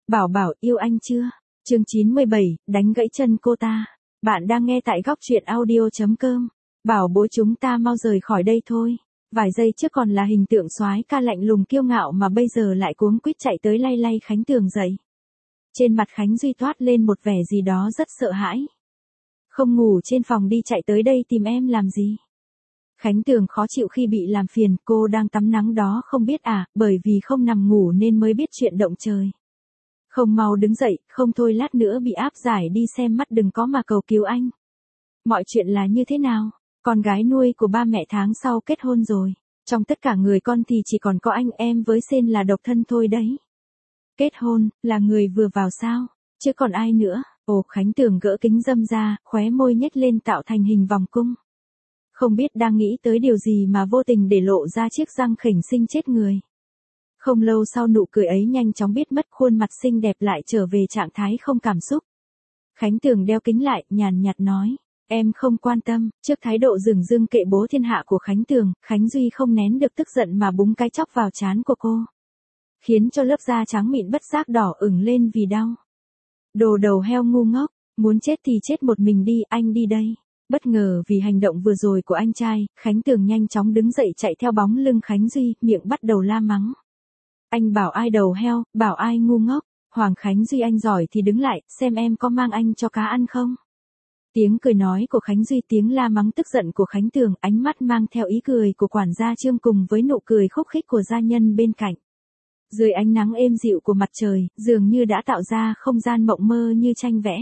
Bảo Bảo yêu anh chưa? Chương 97, đánh gãy chân cô ta. Bạn đang nghe tại góc truyện audio.com. Bảo bối chúng ta mau rời khỏi đây thôi. Vài giây trước còn là hình tượng soái ca lạnh lùng kiêu ngạo mà bây giờ lại cuống quýt chạy tới lay lay Khánh Tường dậy. Trên mặt Khánh Duy toát lên một vẻ gì đó rất sợ hãi. Không ngủ trên phòng đi chạy tới đây tìm em làm gì? Khánh Tường khó chịu khi bị làm phiền, cô đang tắm nắng đó không biết à, bởi vì không nằm ngủ nên mới biết chuyện động trời. Không mau đứng dậy, không thôi lát nữa bị áp giải đi xem mắt đừng có mà cầu cứu anh. Mọi chuyện là như thế nào? Con gái nuôi của ba mẹ tháng sau kết hôn rồi. Trong tất cả người con thì chỉ còn có anh em với Sên là độc thân thôi đấy. Kết hôn, là người vừa vào sao? Chứ còn ai nữa? Ồ, Khánh Tường gỡ kính râm ra, khóe môi nhếch lên tạo thành hình vòng cung. Không biết đang nghĩ tới điều gì mà vô tình để lộ ra chiếc răng khểnh xinh chết người. Không lâu sau nụ cười ấy nhanh chóng biết mất, khuôn mặt xinh đẹp lại trở về trạng thái không cảm xúc. Khánh Tường đeo kính lại, nhàn nhạt nói, em không quan tâm. Trước thái độ dửng dưng kệ bố thiên hạ của Khánh Tường, Khánh Duy không nén được tức giận mà búng cái chóc vào trán của cô. Khiến cho lớp da trắng mịn bất giác đỏ ửng lên vì đau. Đồ đầu heo ngu ngốc, muốn chết thì chết một mình đi, anh đi đây. Bất ngờ vì hành động vừa rồi của anh trai, Khánh Tường nhanh chóng đứng dậy chạy theo bóng lưng Khánh Duy, miệng bắt đầu la mắng. Anh bảo ai đầu heo, bảo ai ngu ngốc, Hoàng Khánh Duy anh giỏi thì đứng lại, xem em có mang anh cho cá ăn không. Tiếng cười nói của Khánh Duy, tiếng la mắng tức giận của Khánh Tường, ánh mắt mang theo ý cười của quản gia Trương cùng với nụ cười khúc khích của gia nhân bên cạnh. Dưới ánh nắng êm dịu của mặt trời, dường như đã tạo ra không gian mộng mơ như tranh vẽ.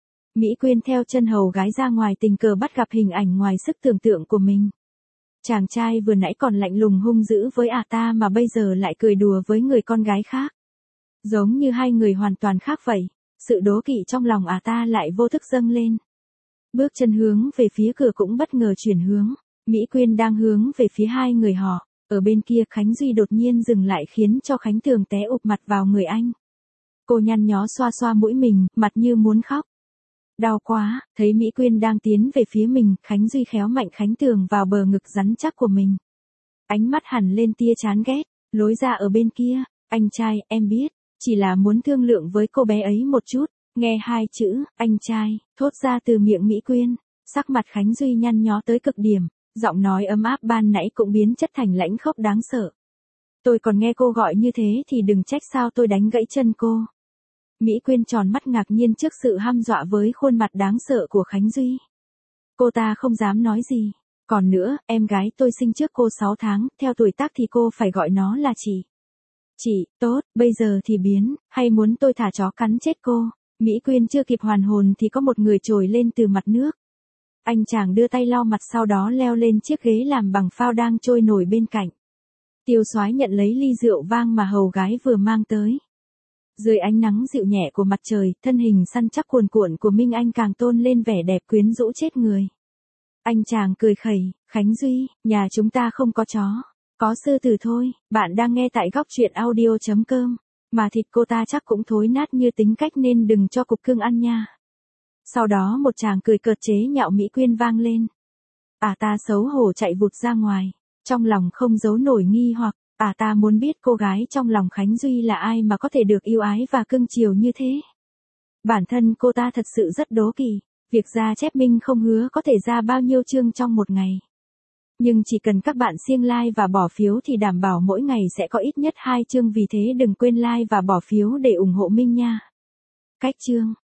Mỹ Quyên theo chân hầu gái ra ngoài tình cờ bắt gặp hình ảnh ngoài sức tưởng tượng của mình. Chàng trai vừa nãy còn lạnh lùng hung dữ với ta mà bây giờ lại cười đùa với người con gái khác. Giống như hai người hoàn toàn khác vậy, sự đố kỵ trong lòng ta lại vô thức dâng lên. Bước chân hướng về phía cửa cũng bất ngờ chuyển hướng, Mỹ Quyên đang hướng về phía hai người họ, ở bên kia Khánh Duy đột nhiên dừng lại khiến cho Khánh Tường té ụp mặt vào người anh. Cô nhăn nhó xoa xoa mũi mình, mặt như muốn khóc. Đau quá, thấy Mỹ Quyên đang tiến về phía mình, Khánh Duy khéo mạnh Khánh Tường vào bờ ngực rắn chắc của mình. Ánh mắt hằn lên tia chán ghét, lối ra ở bên kia, anh trai, em biết, chỉ là muốn thương lượng với cô bé ấy một chút. Nghe hai chữ, anh trai, thốt ra từ miệng Mỹ Quyên, sắc mặt Khánh Duy nhăn nhó tới cực điểm, giọng nói ấm áp ban nãy cũng biến chất thành lãnh khốc đáng sợ. Tôi còn nghe cô gọi như thế thì đừng trách sao tôi đánh gãy chân cô. Mỹ Quyên tròn mắt ngạc nhiên trước sự hăm dọa với khuôn mặt đáng sợ của Khánh Duy. Cô ta không dám nói gì. Còn nữa, em gái tôi sinh trước cô 6 tháng, theo tuổi tác thì cô phải gọi nó là chị. Chị, tốt, bây giờ thì biến, hay muốn tôi thả chó cắn chết cô. Mỹ Quyên chưa kịp hoàn hồn thì có một người trồi lên từ mặt nước. Anh chàng đưa tay lau mặt sau đó leo lên chiếc ghế làm bằng phao đang trôi nổi bên cạnh. Tiêu Soái nhận lấy ly rượu vang mà hầu gái vừa mang tới. Dưới ánh nắng dịu nhẹ của mặt trời, thân hình săn chắc cuồn cuộn của Minh Anh càng tôn lên vẻ đẹp quyến rũ chết người. Anh chàng cười khẩy, Khánh Duy, nhà chúng ta không có chó, có sư tử thôi. Bạn đang nghe tại góc truyện audio.com. Mà thịt cô ta chắc cũng thối nát như tính cách nên đừng cho cục cưng ăn nha. Sau đó một chàng cười cợt chế nhạo Mỹ Quyên vang lên. Ta xấu hổ chạy vụt ra ngoài, trong lòng không giấu nổi nghi hoặc. Ta muốn biết cô gái trong lòng Khánh Duy là ai mà có thể được yêu ái và cưng chiều như thế. Bản thân cô ta thật sự rất đố kỵ, việc ra chép minh không hứa có thể ra bao nhiêu chương trong một ngày. Nhưng chỉ cần các bạn siêng like và bỏ phiếu thì đảm bảo mỗi ngày sẽ có ít nhất 2 chương, vì thế đừng quên like và bỏ phiếu để ủng hộ Minh nha. Cách chương